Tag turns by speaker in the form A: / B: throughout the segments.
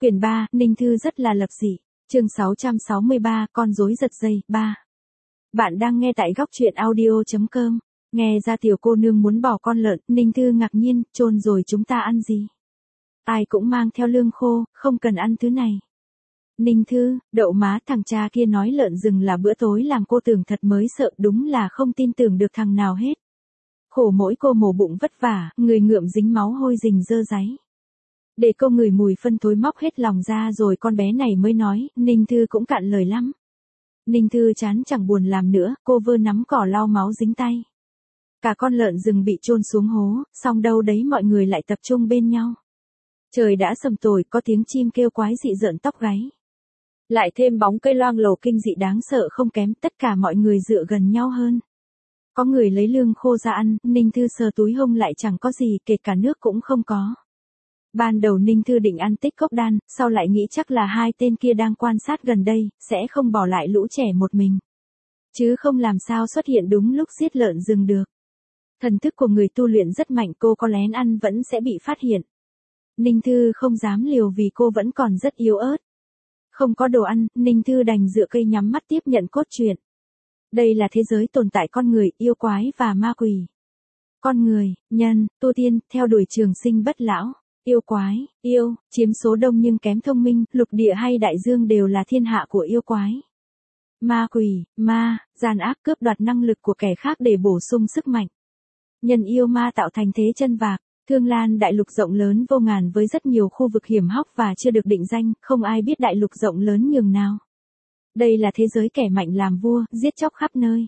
A: Quyển 3, Ninh Thư rất là lập dị. Chương 663, con rối giật dây, 3. Bạn đang nghe tại góc truyện audio.com. Nghe ra tiểu cô nương muốn bỏ con lợn, Ninh Thư ngạc nhiên, chôn rồi chúng ta ăn gì? Ai cũng mang theo lương khô, không cần ăn thứ này. Ninh Thư, đậu má, thằng cha kia nói lợn rừng là bữa tối làm cô tưởng thật mới sợ, đúng là không tin tưởng được thằng nào hết. Khổ mỗi cô mổ bụng vất vả, người ngượm dính máu hôi rình dơ dáy. Để cô ngửi mùi phân thối móc hết lòng ra rồi con bé này mới nói, Ninh Thư cũng cạn lời lắm. Ninh Thư chán chẳng buồn làm nữa, cô vơ nắm cỏ lau máu dính tay. Cả con lợn rừng bị chôn xuống hố, xong đâu đấy mọi người lại tập trung bên nhau. Trời đã sầm tối, có tiếng chim kêu quái dị rợn tóc gáy. Lại thêm bóng cây loang lổ kinh dị đáng sợ không kém, tất cả mọi người dựa gần nhau hơn. Có người lấy lương khô ra ăn, Ninh Thư sờ túi hông lại chẳng có gì, kể cả nước cũng không có. Ban đầu Ninh Thư định ăn tích cốc đan, sau lại nghĩ chắc là hai tên kia đang quan sát gần đây, sẽ không bỏ lại lũ trẻ một mình. Chứ không làm sao xuất hiện đúng lúc giết lợn rừng được. Thần thức của người tu luyện rất mạnh, cô có lén ăn vẫn sẽ bị phát hiện. Ninh Thư không dám liều vì cô vẫn còn rất yếu ớt. Không có đồ ăn, Ninh Thư đành dựa cây nhắm mắt tiếp nhận cốt truyện. Đây là thế giới tồn tại con người, yêu quái và ma quỷ. Con người, nhân, tu tiên, theo đuổi trường sinh bất lão. Yêu quái, yêu, chiếm số đông nhưng kém thông minh, lục địa hay đại dương đều là thiên hạ của yêu quái. Ma quỷ, ma, gian ác cướp đoạt năng lực của kẻ khác để bổ sung sức mạnh. Nhân yêu ma tạo thành thế chân vạc. Thương Lan đại lục rộng lớn vô ngàn với rất nhiều khu vực hiểm hóc và chưa được định danh, không ai biết đại lục rộng lớn nhường nào. Đây là thế giới kẻ mạnh làm vua, giết chóc khắp nơi.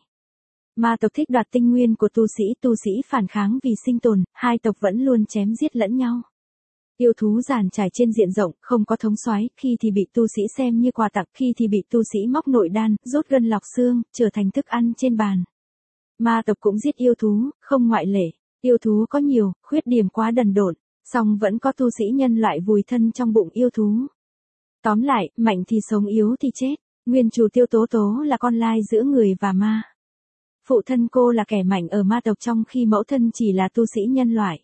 A: Ma tộc thích đoạt tinh nguyên của tu sĩ phản kháng vì sinh tồn, hai tộc vẫn luôn chém giết lẫn nhau. Yêu thú giàn trải trên diện rộng, không có thống soái, khi thì bị tu sĩ xem như quà tặng, khi thì bị tu sĩ móc nội đan, rút gân lọc xương, trở thành thức ăn trên bàn. Ma tộc cũng giết yêu thú, không ngoại lệ. Yêu thú có nhiều, khuyết điểm quá đần độn, song vẫn có tu sĩ nhân loại vùi thân trong bụng yêu thú. Tóm lại, mạnh thì sống, yếu thì chết. Nguyên chủ Tiêu Tố Tố là con lai giữa người và ma. Phụ thân cô là kẻ mạnh ở ma tộc trong khi mẫu thân chỉ là tu sĩ nhân loại.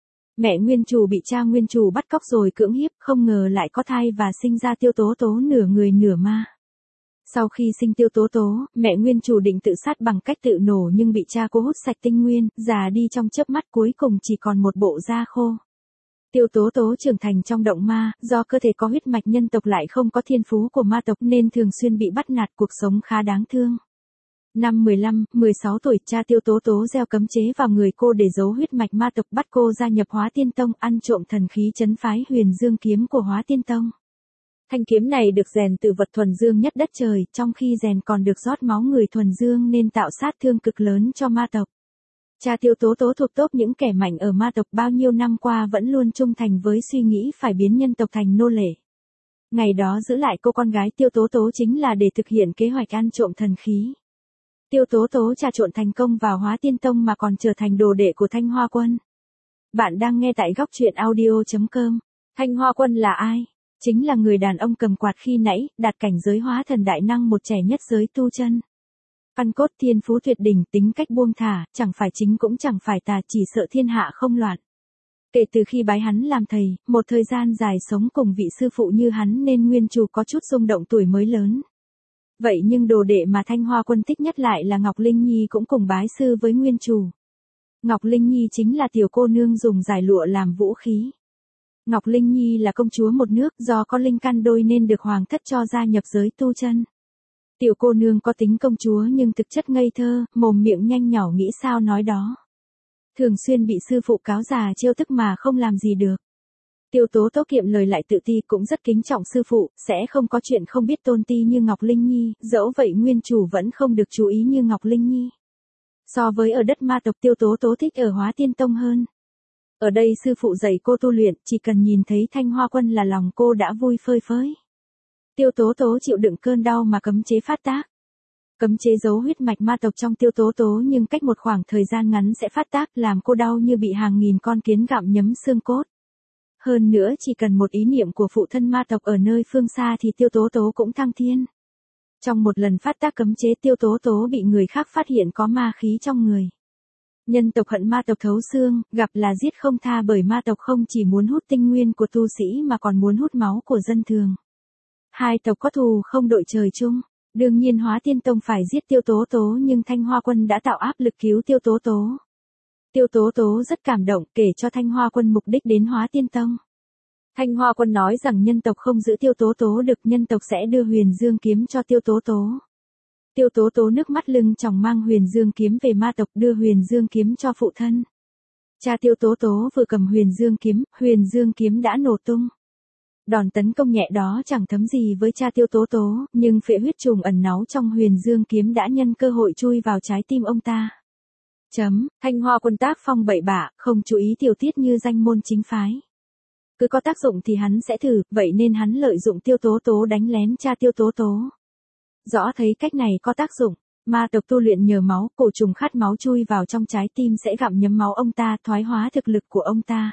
A: Mẹ nguyên chủ bị cha nguyên chủ bắt cóc rồi cưỡng hiếp, không ngờ lại có thai và sinh ra Tiêu Tố Tố nửa người nửa ma. Sau khi sinh Tiêu Tố Tố, mẹ nguyên chủ định tự sát bằng cách tự nổ nhưng bị cha cô hút sạch tinh nguyên, già đi trong chớp mắt, cuối cùng chỉ còn một bộ da khô. Tiêu Tố Tố trưởng thành trong động ma, do cơ thể có huyết mạch nhân tộc lại không có thiên phú của ma tộc nên thường xuyên bị bắt nạt, cuộc sống khá đáng thương. Năm 15, 16 tuổi, cha Tiêu Tố Tố gieo cấm chế vào người cô để giấu huyết mạch ma tộc, bắt cô gia nhập Hóa Tiên Tông, ăn trộm thần khí trấn phái Huyền Dương kiếm của Hóa Tiên Tông. Thanh kiếm này được rèn từ vật thuần dương nhất đất trời, trong khi rèn còn được rót máu người thuần dương nên tạo sát thương cực lớn cho ma tộc. Cha Tiêu Tố Tố thuộc top những kẻ mạnh ở ma tộc, bao nhiêu năm qua vẫn luôn trung thành với suy nghĩ phải biến nhân tộc thành nô lệ. Ngày đó giữ lại cô con gái Tiêu Tố Tố chính là để thực hiện kế hoạch ăn trộm thần khí. Tiêu Tố Tố trà trộn thành công vào Hóa Tiên Tông mà còn trở thành đồ đệ của Thanh Hoa Quân. Bạn đang nghe tại góc truyện audio.com. Thanh Hoa Quân là ai? Chính là người đàn ông cầm quạt khi nãy, đạt cảnh giới hóa thần đại năng, một trẻ nhất giới tu chân. Căn cốt thiên phú tuyệt đỉnh, tính cách buông thả, chẳng phải chính cũng chẳng phải tà, chỉ sợ thiên hạ không loạn. Kể từ khi bái hắn làm thầy, một thời gian dài sống cùng vị sư phụ như hắn nên nguyên chủ có chút rung động tuổi mới lớn. Vậy nhưng đồ đệ mà Thanh Hoa Quân thích nhất lại là Ngọc Linh Nhi, cũng cùng bái sư với nguyên chủ. Ngọc Linh Nhi chính là tiểu cô nương dùng giải lụa làm vũ khí. Ngọc Linh Nhi là công chúa một nước, do có linh căn đôi nên được hoàng thất cho gia nhập giới tu chân. Tiểu cô nương có tính công chúa nhưng thực chất ngây thơ, mồm miệng nhanh nhỏ nghĩ sao nói đó. Thường xuyên bị sư phụ cáo già trêu tức mà không làm gì được. Tiêu Tố Tố kiệm lời lại tự ti, cũng rất kính trọng sư phụ, sẽ không có chuyện không biết tôn ti như Ngọc Linh Nhi, dẫu vậy nguyên chủ vẫn không được chú ý như Ngọc Linh Nhi. So với ở đất ma tộc, Tiêu Tố Tố thích ở Hóa Tiên Tông hơn. Ở đây sư phụ dạy cô tu luyện, chỉ cần nhìn thấy Thanh Hoa Quân là lòng cô đã vui phơi phới. Tiêu Tố Tố chịu đựng cơn đau mà cấm chế phát tác. Cấm chế giấu huyết mạch ma tộc trong Tiêu Tố Tố nhưng cách một khoảng thời gian ngắn sẽ phát tác, làm cô đau như bị hàng nghìn con kiến gặm nhấm xương cốt. Hơn nữa chỉ cần một ý niệm của phụ thân ma tộc ở nơi phương xa thì Tiêu Tố Tố cũng thăng thiên. Trong một lần phát tác cấm chế, Tiêu Tố Tố bị người khác phát hiện có ma khí trong người. Nhân tộc hận ma tộc thấu xương, gặp là giết không tha bởi ma tộc không chỉ muốn hút tinh nguyên của tu sĩ mà còn muốn hút máu của dân thường. Hai tộc có thù không đội trời chung. Đương nhiên Hóa Tiên Tông phải giết Tiêu Tố Tố nhưng Thanh Hoa Quân đã tạo áp lực cứu Tiêu Tố Tố. Tiêu Tố Tố rất cảm động kể cho Thanh Hoa Quân mục đích đến Hóa Tiên Tông. Thanh Hoa Quân nói rằng nhân tộc không giữ Tiêu Tố Tố được, nhân tộc sẽ đưa Huyền Dương kiếm cho Tiêu Tố Tố. Tiêu Tố Tố nước mắt lưng tròng mang Huyền Dương kiếm về ma tộc, đưa Huyền Dương kiếm cho phụ thân. Cha Tiêu Tố Tố vừa cầm Huyền Dương kiếm đã nổ tung. Đòn tấn công nhẹ đó chẳng thấm gì với cha Tiêu Tố Tố, nhưng phệ huyết trùng ẩn náu trong Huyền Dương kiếm đã nhân cơ hội chui vào trái tim ông ta. Thanh Hoa Quân tác phong bậy bạ, không chú ý tiểu tiết như danh môn chính phái. Cứ có tác dụng thì hắn sẽ thử, vậy nên hắn lợi dụng Tiêu Tố Tố đánh lén cha Tiêu Tố Tố. Rõ thấy cách này có tác dụng, ma tộc tu luyện nhờ máu, cổ trùng khát máu chui vào trong trái tim sẽ gặm nhấm máu ông ta, thoái hóa thực lực của ông ta.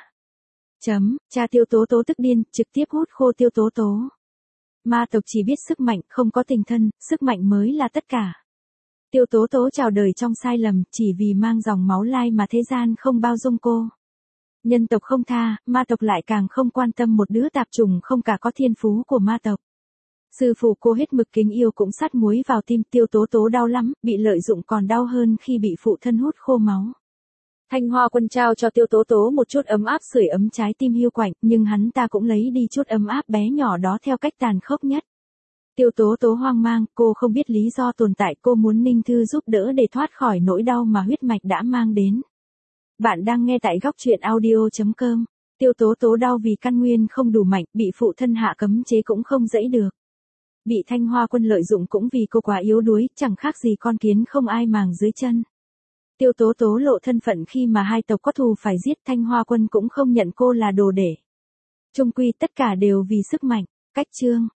A: Cha Tiêu Tố Tố tức điên, trực tiếp hút khô Tiêu Tố Tố. Ma tộc chỉ biết sức mạnh, không có tình thân, sức mạnh mới là tất cả. Tiêu Tố Tố chào đời trong sai lầm, chỉ vì mang dòng máu lai mà thế gian không bao dung cô. Nhân tộc không tha, ma tộc lại càng không quan tâm một đứa tạp trùng không cả có thiên phú của ma tộc. Sư phụ cô hết mực kính yêu cũng sắt muối vào tim. Tiêu Tố Tố đau lắm, bị lợi dụng còn đau hơn khi bị phụ thân hút khô máu. Thanh Hoa Quân trao cho Tiêu Tố Tố một chút ấm áp sưởi ấm trái tim hiu quạnh, nhưng hắn ta cũng lấy đi chút ấm áp bé nhỏ đó theo cách tàn khốc nhất. Tiêu Tố Tố hoang mang, cô không biết lý do tồn tại, cô muốn Ninh Thư giúp đỡ để thoát khỏi nỗi đau mà huyết mạch đã mang đến. Bạn đang nghe tại góc truyện audio.com. Tiêu Tố Tố đau vì căn nguyên không đủ mạnh, bị phụ thân hạ cấm chế cũng không dẫy được. Bị Thanh Hoa Quân lợi dụng cũng vì cô quá yếu đuối, chẳng khác gì con kiến không ai màng dưới chân. Tiêu Tố Tố lộ thân phận khi mà hai tộc có thù phải giết, Thanh Hoa Quân cũng không nhận cô là đồ để. Chung quy tất cả đều vì sức mạnh. Cách chương